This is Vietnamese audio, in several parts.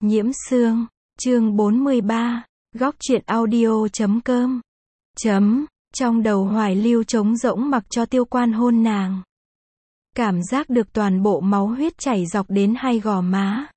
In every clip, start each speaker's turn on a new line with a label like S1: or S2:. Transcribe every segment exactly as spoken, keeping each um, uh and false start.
S1: Nhiễm Sương, chương bốn mươi ba, góc truyện audio chấm com. Chấm, trong đầu Hoài Lưu trống rỗng mặc cho Tiêu Quan hôn nàng. Cảm giác được toàn bộ máu huyết chảy dọc đến hai gò má.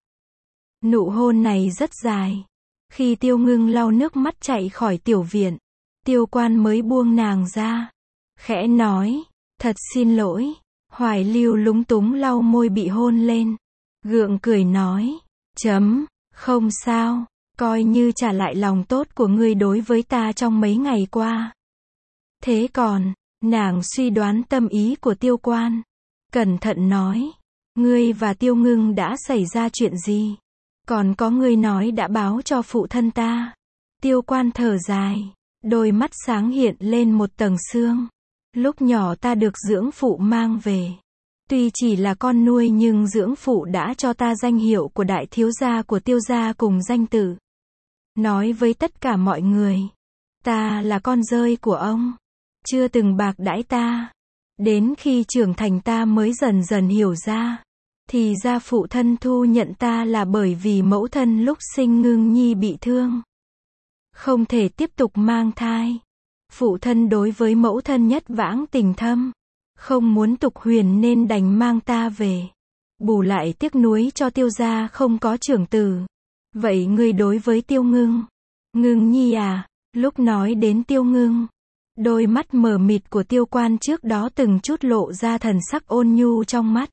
S1: Nụ hôn này rất dài. Khi Tiêu Ngưng lau nước mắt chạy khỏi tiểu viện, Tiêu Quan mới buông nàng ra. Khẽ nói, thật xin lỗi. Hoài Lưu lúng túng lau môi bị hôn lên. Gượng cười nói, chấm, không sao, coi như trả lại lòng tốt của ngươi đối với ta trong mấy ngày qua. Thế còn, nàng suy đoán tâm ý của Tiêu Quan. Cẩn thận nói, ngươi và Tiêu Ngưng đã xảy ra chuyện gì? Còn có ngươi nói đã báo cho phụ thân ta. Tiêu Quan thở dài, đôi mắt sáng hiện lên một tầng sương. Lúc nhỏ ta được dưỡng phụ mang về. Tuy chỉ là con nuôi nhưng dưỡng phụ đã cho ta danh hiệu của đại thiếu gia của Tiêu gia cùng danh tự. Nói với tất cả mọi người, ta là con rơi của ông. Chưa từng bạc đãi ta. Đến khi trưởng thành ta mới dần dần hiểu ra. Thì ra phụ thân thu nhận ta là bởi vì mẫu thân lúc sinh Ngưng Nhi bị thương. Không thể tiếp tục mang thai. Phụ thân đối với mẫu thân nhất vãng tình thâm. Không muốn tục huyền nên đành mang ta về. Bù lại tiếc nuối cho Tiêu gia không có trưởng tử. Vậy ngươi đối với Tiêu Ngưng? Ngưng Nhi à? Lúc nói đến Tiêu Ngưng, đôi mắt mờ mịt của Tiêu Quan trước đó từng chút lộ ra thần sắc ôn nhu trong mắt.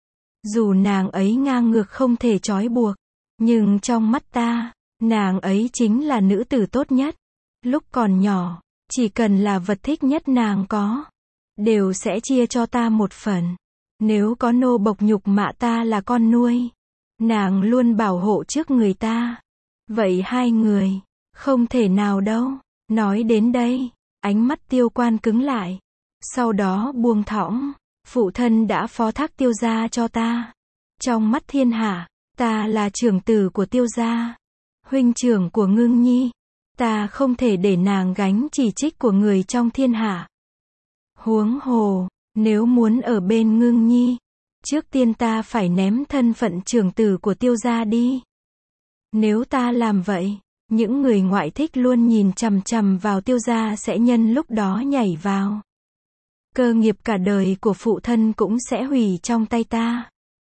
S1: Dù nàng ấy ngang ngược không thể trói buộc, nhưng trong mắt ta, nàng ấy chính là nữ tử tốt nhất. Lúc còn nhỏ, chỉ cần là vật thích nhất nàng có, đều sẽ chia cho ta một phần. Nếu có nô bộc nhục mạ ta là con nuôi, nàng luôn bảo hộ trước người ta. Vậy hai người, không thể nào đâu. Nói đến đây, ánh mắt Tiêu Quan cứng lại. Sau đó buông thõng, phụ thân đã phó thác Tiêu gia cho ta. Trong mắt thiên hạ, ta là trưởng tử của Tiêu gia, huynh trưởng của Ngưng Nhi. Ta không thể để nàng gánh chỉ trích của người trong thiên hạ. Huống hồ, nếu muốn ở bên Ngưng Nhi, trước tiên ta phải ném thân phận trưởng tử của Tiêu gia đi. Nếu ta làm vậy, những người ngoại thích luôn nhìn chằm chằm vào Tiêu gia sẽ nhân lúc đó nhảy vào. Cơ nghiệp cả đời của phụ thân cũng sẽ hủy trong tay ta.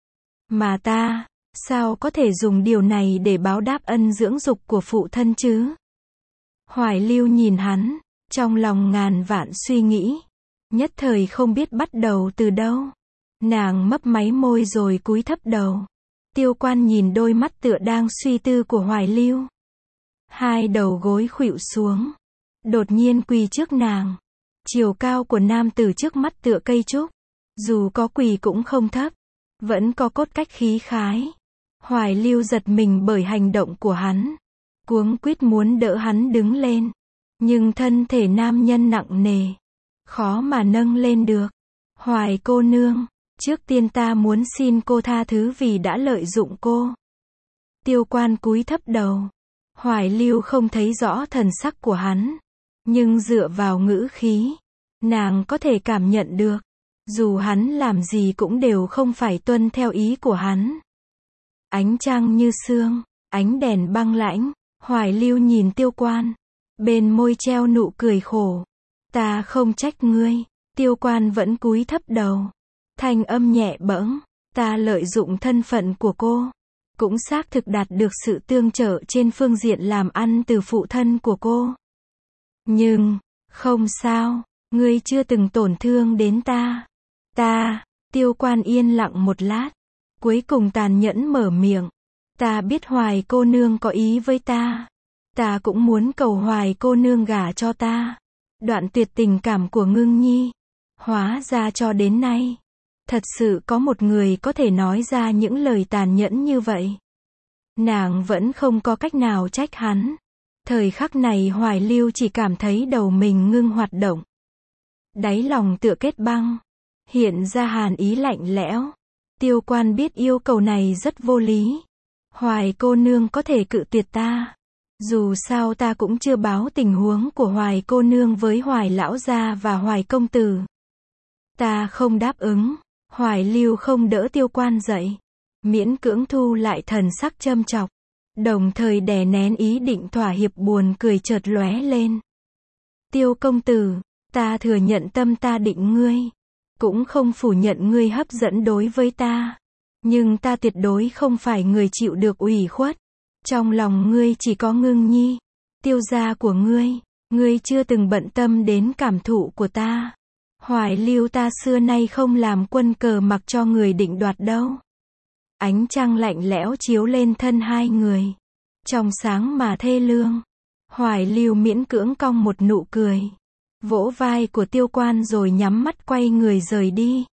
S1: Mà ta, sao có thể dùng điều này để báo đáp ân dưỡng dục của phụ thân chứ? Hoài Lưu nhìn hắn, trong lòng ngàn vạn suy nghĩ. Nhất thời không biết bắt đầu từ đâu. Nàng mấp máy môi rồi cúi thấp đầu. Tiêu Quan nhìn đôi mắt tựa đang suy tư của Hoài Lưu. Hai đầu gối khuỵu xuống. Đột nhiên quỳ trước nàng. Chiều cao của nam tử trước mắt tựa cây trúc. Dù có quỳ cũng không thấp. Vẫn có cốt cách khí khái. Hoài Lưu giật mình bởi hành động của hắn. Cuống quýt muốn đỡ hắn đứng lên. Nhưng thân thể nam nhân nặng nề. Khó mà nâng lên được. Hoài cô nương, trước tiên ta muốn xin cô tha thứ vì đã lợi dụng cô. Tiêu Quan cúi thấp đầu. Hoài Lưu không thấy rõ thần sắc của hắn. Nhưng dựa vào ngữ khí, nàng có thể cảm nhận được. Dù hắn làm gì cũng đều không phải tuân theo ý của hắn. Ánh trăng như sương, ánh đèn băng lãnh. Hoài Lưu nhìn Tiêu Quan. Bên môi treo nụ cười khổ. Ta không trách ngươi. Tiêu Quan vẫn cúi thấp đầu. Thanh âm nhẹ bẫng. Ta lợi dụng thân phận của cô. Cũng xác thực đạt được sự tương trợ trên phương diện làm ăn từ phụ thân của cô. Nhưng, không sao. Ngươi chưa từng tổn thương đến ta. Ta, Tiêu Quan yên lặng một lát. Cuối cùng tàn nhẫn mở miệng. Ta biết Hoài cô nương có ý với ta. Ta cũng muốn cầu Hoài cô nương gả cho ta. Đoạn tuyệt tình cảm của Ngưng Nhi. Hóa ra cho đến nay, thật sự có một người có thể nói ra những lời tàn nhẫn như vậy. Nàng vẫn không có cách nào trách hắn. Thời khắc này Hoài Lưu chỉ cảm thấy đầu mình ngưng hoạt động. Đáy lòng tựa kết băng. Hiện ra hàn ý lạnh lẽo. Tiêu Quan biết yêu cầu này rất vô lý. Hoài cô nương có thể cự tuyệt ta. Dù sao ta cũng chưa báo tình huống của Hoài cô nương với Hoài lão gia và Hoài công tử. Ta không đáp ứng. Hoài Lưu không đỡ Tiêu Quan dậy. Miễn cưỡng thu lại thần sắc châm chọc. Đồng thời đè nén ý định thỏa hiệp buồn cười chợt lóe lên. Tiêu công tử, ta thừa nhận tâm ta định ngươi. Cũng không phủ nhận ngươi hấp dẫn đối với ta. Nhưng ta tuyệt đối không phải người chịu được ủy khuất. Trong lòng ngươi chỉ có Ngưng Nhi. Tiêu gia của ngươi. Ngươi chưa từng bận tâm đến cảm thụ của ta. Hoài Lưu ta xưa nay không làm quân cờ mặc cho người định đoạt đâu. Ánh trăng lạnh lẽo chiếu lên thân hai người. Trong sáng mà thê lương. Hoài Lưu miễn cưỡng cong một nụ cười. Vỗ vai của Tiêu Quan rồi nhắm mắt quay người rời đi.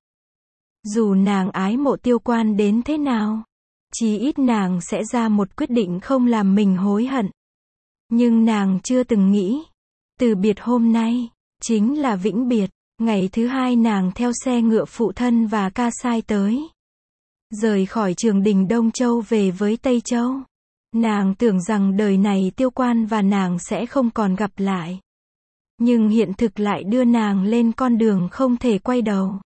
S1: Dù nàng ái mộ Tiêu Quan đến thế nào, chí ít nàng sẽ ra một quyết định không làm mình hối hận. Nhưng nàng chưa từng nghĩ, từ biệt hôm nay, chính là vĩnh biệt. Ngày thứ hai nàng theo xe ngựa phụ thân và ca sai tới. Rời khỏi Trường Đình Đông Châu về với Tây Châu. Nàng tưởng rằng đời này Tiêu Quan và nàng sẽ không còn gặp lại. Nhưng hiện thực lại đưa nàng lên con đường không thể quay đầu.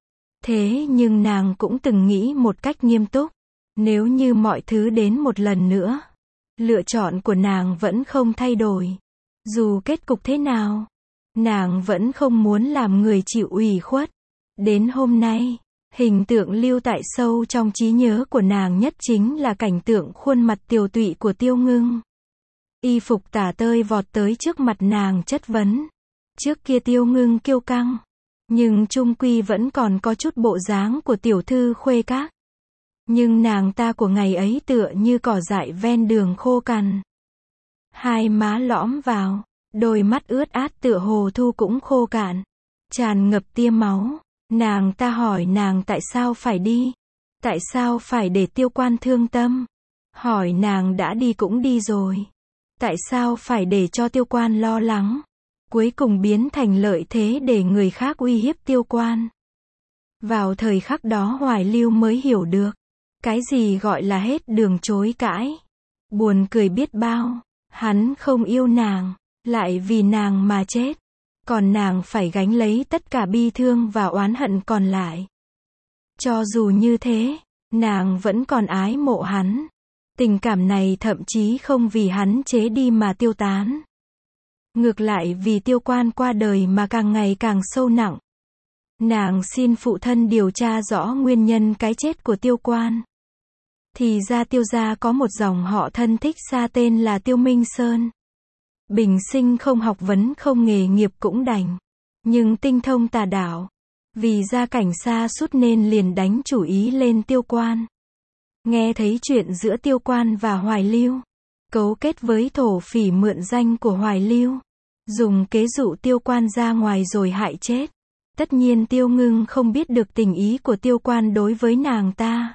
S1: Thế nhưng nàng cũng từng nghĩ một cách nghiêm túc. Nếu như mọi thứ đến một lần nữa, lựa chọn của nàng vẫn không thay đổi. Dù kết cục thế nào, nàng vẫn không muốn làm người chịu ủy khuất. Đến hôm nay, hình tượng lưu tại sâu trong trí nhớ của nàng nhất chính là cảnh tượng khuôn mặt tiều tụy của Tiêu Ngưng. Y phục tả tơi vọt tới trước mặt nàng chất vấn. Trước kia Tiêu Ngưng kiêu căng, nhưng chung quy vẫn còn có chút bộ dáng của tiểu thư khuê các. Nhưng nàng ta của ngày ấy tựa như cỏ dại ven đường khô cằn. Hai má lõm vào, đôi mắt ướt át tựa hồ thu cũng khô cạn, tràn ngập tia máu. Nàng ta hỏi nàng tại sao phải đi, tại sao phải để Tiêu Quan thương tâm, hỏi nàng đã đi cũng đi rồi, tại sao phải để cho Tiêu Quan lo lắng, cuối cùng biến thành lợi thế để người khác uy hiếp Tiêu Quan. Vào thời khắc đó Hoài Lưu mới hiểu được, cái gì gọi là hết đường chối cãi. Buồn cười biết bao, hắn không yêu nàng, lại vì nàng mà chết. Còn nàng phải gánh lấy tất cả bi thương và oán hận còn lại. Cho dù như thế, nàng vẫn còn ái mộ hắn. Tình cảm này thậm chí không vì hắn chế đi mà tiêu tán. Ngược lại vì Tiêu Quan qua đời mà càng ngày càng sâu nặng. Nàng xin phụ thân điều tra rõ nguyên nhân cái chết của Tiêu Quan. Thì ra Tiêu gia có một dòng họ thân thích xa tên là Tiêu Minh Sơn. Bình sinh không học vấn không nghề nghiệp cũng đành. Nhưng tinh thông tà đạo. Vì gia cảnh xa sút nên liền đánh chủ ý lên Tiêu Quan. Nghe thấy chuyện giữa Tiêu Quan và Hoài Lưu. Cấu kết với thổ phỉ mượn danh của Hoài Lưu. Dùng kế dụ Tiêu Quan ra ngoài rồi hại chết. Tất nhiên Tiêu Ngưng không biết được tình ý của Tiêu Quan đối với nàng ta.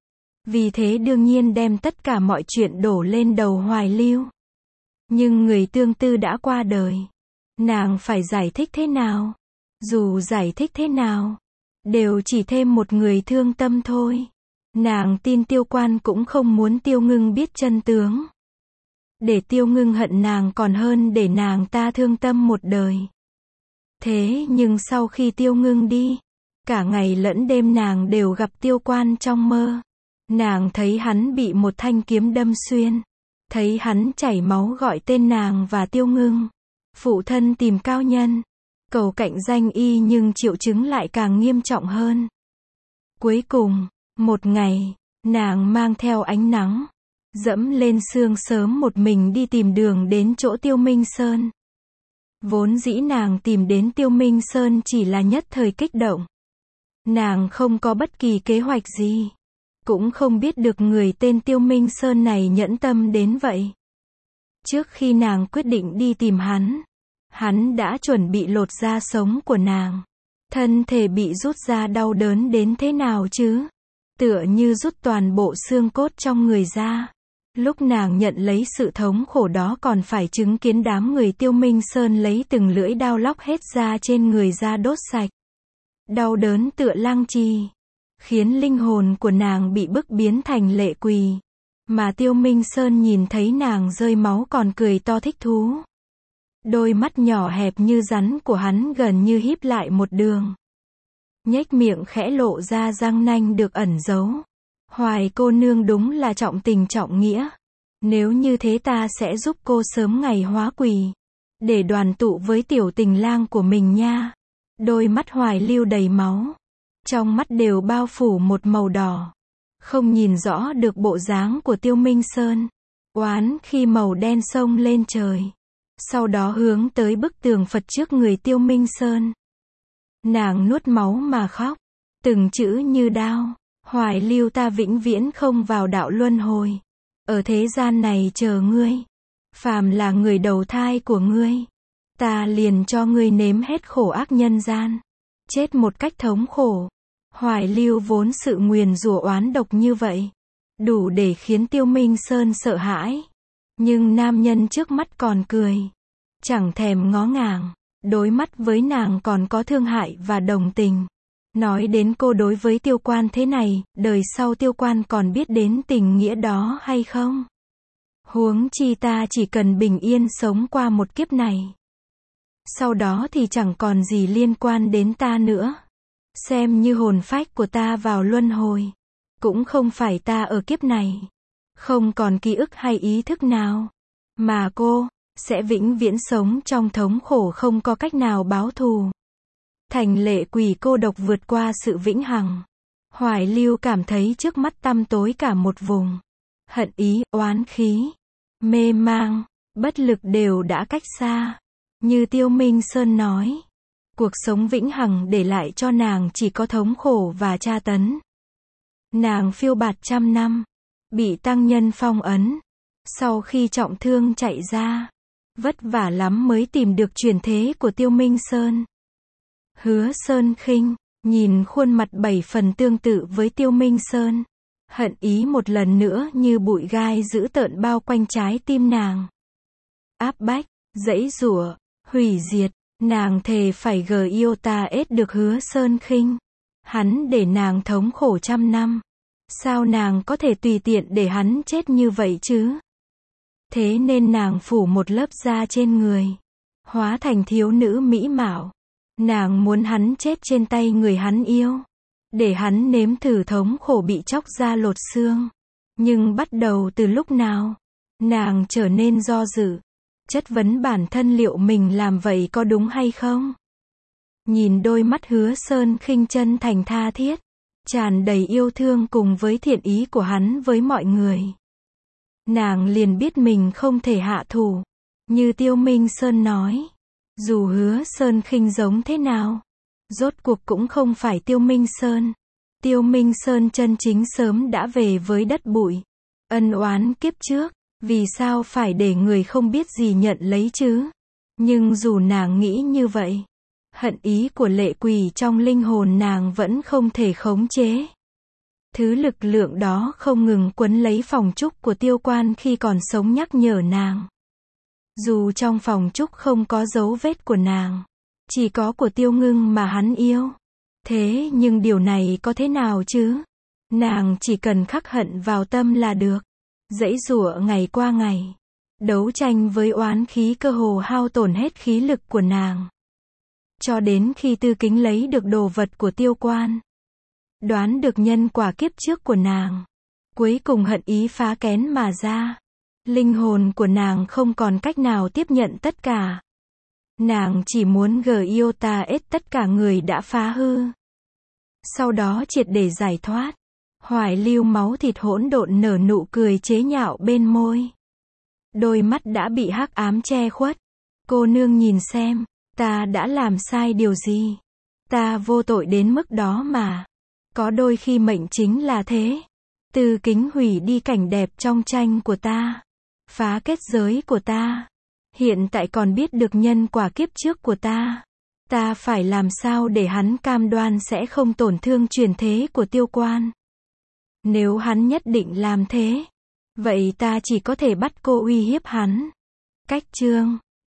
S1: Vì thế đương nhiên đem tất cả mọi chuyện đổ lên đầu Hoài Lưu. Nhưng người tương tư đã qua đời. Nàng phải giải thích thế nào? Dù giải thích thế nào, đều chỉ thêm một người thương tâm thôi. Nàng tin Tiêu Quan cũng không muốn Tiêu Ngưng biết chân tướng. Để Tiêu Ngưng hận nàng còn hơn để nàng ta thương tâm một đời. Thế nhưng sau khi Tiêu Ngưng đi, cả ngày lẫn đêm nàng đều gặp Tiêu Quan trong mơ. Nàng thấy hắn bị một thanh kiếm đâm xuyên. Thấy hắn chảy máu gọi tên nàng và Tiêu Ngưng. Phụ thân tìm cao nhân, cầu cạnh danh y nhưng triệu chứng lại càng nghiêm trọng hơn. Cuối cùng, một ngày, nàng mang theo ánh nắng, dẫm lên sương sớm một mình đi tìm đường đến chỗ Tiêu Minh Sơn. Vốn dĩ nàng tìm đến Tiêu Minh Sơn chỉ là nhất thời kích động. Nàng không có bất kỳ kế hoạch gì. Cũng không biết được người tên Tiêu Minh Sơn này nhẫn tâm đến vậy. Trước khi nàng quyết định đi tìm hắn, hắn đã chuẩn bị lột da sống của nàng. Thân thể bị rút ra đau đớn đến thế nào chứ? Tựa như rút toàn bộ xương cốt trong người ra. Lúc nàng nhận lấy sự thống khổ đó còn phải chứng kiến đám người Tiêu Minh Sơn lấy từng lưỡi dao lóc hết da trên người ra đốt sạch. Đau đớn tựa lăng trì. Khiến linh hồn của nàng bị bức biến thành lệ quỳ. Mà Tiêu Minh Sơn nhìn thấy nàng rơi máu còn cười to thích thú. Đôi mắt nhỏ hẹp như rắn của hắn gần như híp lại một đường. Nhếch miệng khẽ lộ ra răng nanh được ẩn giấu. Hoài cô nương đúng là trọng tình trọng nghĩa. Nếu như thế ta sẽ giúp cô sớm ngày hóa quỷ, để đoàn tụ với tiểu tình lang của mình nha. Đôi mắt Hoài Lưu đầy máu, trong mắt đều bao phủ một màu đỏ, không nhìn rõ được bộ dáng của Tiêu Minh Sơn. Oán khi màu đen xông lên trời, sau đó hướng tới bức tường Phật trước người Tiêu Minh Sơn. Nàng nuốt máu mà khóc, từng chữ như đao. Hoài Lưu, ta vĩnh viễn không vào đạo luân hồi, ở thế gian này chờ ngươi. Phàm là người đầu thai của ngươi, ta liền cho ngươi nếm hết khổ ác nhân gian, chết một cách thống khổ. Hoài Lưu vốn sự nguyền rủa oán độc như vậy, đủ để khiến Tiêu Minh Sơn sợ hãi. Nhưng nam nhân trước mắt còn cười, chẳng thèm ngó ngàng, đối mắt với nàng còn có thương hại và đồng tình. Nói đến cô đối với Tiêu Quan thế này, đời sau Tiêu Quan còn biết đến tình nghĩa đó hay không? Huống chi ta chỉ cần bình yên sống qua một kiếp này, sau đó thì chẳng còn gì liên quan đến ta nữa. Xem như hồn phách của ta vào luân hồi, cũng không phải ta ở kiếp này, không còn ký ức hay ý thức nào, mà cô sẽ vĩnh viễn sống trong thống khổ không có cách nào báo thù. Thành lệ quỷ cô độc vượt qua sự vĩnh hằng. Hoài Lưu cảm thấy trước mắt tăm tối cả một vùng. Hận ý, oán khí, mê mang, bất lực đều đã cách xa. Như Tiêu Minh Sơn nói, cuộc sống vĩnh hằng để lại cho nàng chỉ có thống khổ và tra tấn. Nàng phiêu bạt trăm năm, bị tăng nhân phong ấn, sau khi trọng thương chạy ra, vất vả lắm mới tìm được chuyển thế của Tiêu Minh Sơn. Hứa Sơn Khinh nhìn khuôn mặt bảy phần tương tự với Tiêu Minh Sơn, hận ý một lần nữa như bụi gai dữ tợn bao quanh trái tim nàng. Áp bách, giãy giụa, hủy diệt, nàng thề phải yêu ta ết được Hứa Sơn Khinh. Hắn để nàng thống khổ trăm năm, sao nàng có thể tùy tiện để hắn chết như vậy chứ? Thế nên nàng phủ một lớp da trên người, hóa thành thiếu nữ mỹ mạo. Nàng muốn hắn chết trên tay người hắn yêu, để hắn nếm thử thống khổ bị chóc da lột xương. Nhưng bắt đầu từ lúc nào, nàng trở nên do dự, chất vấn bản thân liệu mình làm vậy có đúng hay không? Nhìn đôi mắt Hứa Sơn Khinh chân thành tha thiết, tràn đầy yêu thương cùng với thiện ý của hắn với mọi người, nàng liền biết mình không thể hạ thủ. Như Tiêu Minh Sơn nói, dù Hứa Sơn Khinh giống thế nào, rốt cuộc cũng không phải Tiêu Minh Sơn. Tiêu Minh Sơn chân chính sớm đã về với đất bụi. Ân oán kiếp trước, vì sao phải để người không biết gì nhận lấy chứ? Nhưng dù nàng nghĩ như vậy, hận ý của lệ quỷ trong linh hồn nàng vẫn không thể khống chế. Thứ lực lượng đó không ngừng quấn lấy phòng trúc của Tiêu Quan khi còn sống, nhắc nhở nàng. Dù trong phòng trúc không có dấu vết của nàng, chỉ có của Tiêu Ngưng mà hắn yêu. Thế nhưng điều này có thế nào chứ? Nàng chỉ cần khắc hận vào tâm là được. Giãy giụa ngày qua ngày, đấu tranh với oán khí cơ hồ hao tổn hết khí lực của nàng. Cho đến khi Tư Kính lấy được đồ vật của Tiêu Quan, đoán được nhân quả kiếp trước của nàng, cuối cùng hận ý phá kén mà ra. Linh hồn của nàng không còn cách nào tiếp nhận tất cả. Nàng chỉ muốn yêu ta ết tất cả người đã phá hư, sau đó triệt để giải thoát. Hoài Lưu máu thịt hỗn độn nở nụ cười chế nhạo bên môi. Đôi mắt đã bị hắc ám che khuất. Cô nương nhìn xem, ta đã làm sai điều gì? Ta vô tội đến mức đó mà. Có đôi khi mệnh chính là thế. Tư Kính hủy đi cảnh đẹp trong tranh của ta, phá kết giới của ta, hiện tại còn biết được nhân quả kiếp trước của ta. Ta phải làm sao để hắn cam đoan sẽ không tổn thương chuyển thế của Tiêu Quan? Nếu hắn nhất định làm thế, vậy ta chỉ có thể bắt cô uy hiếp hắn. Cách chương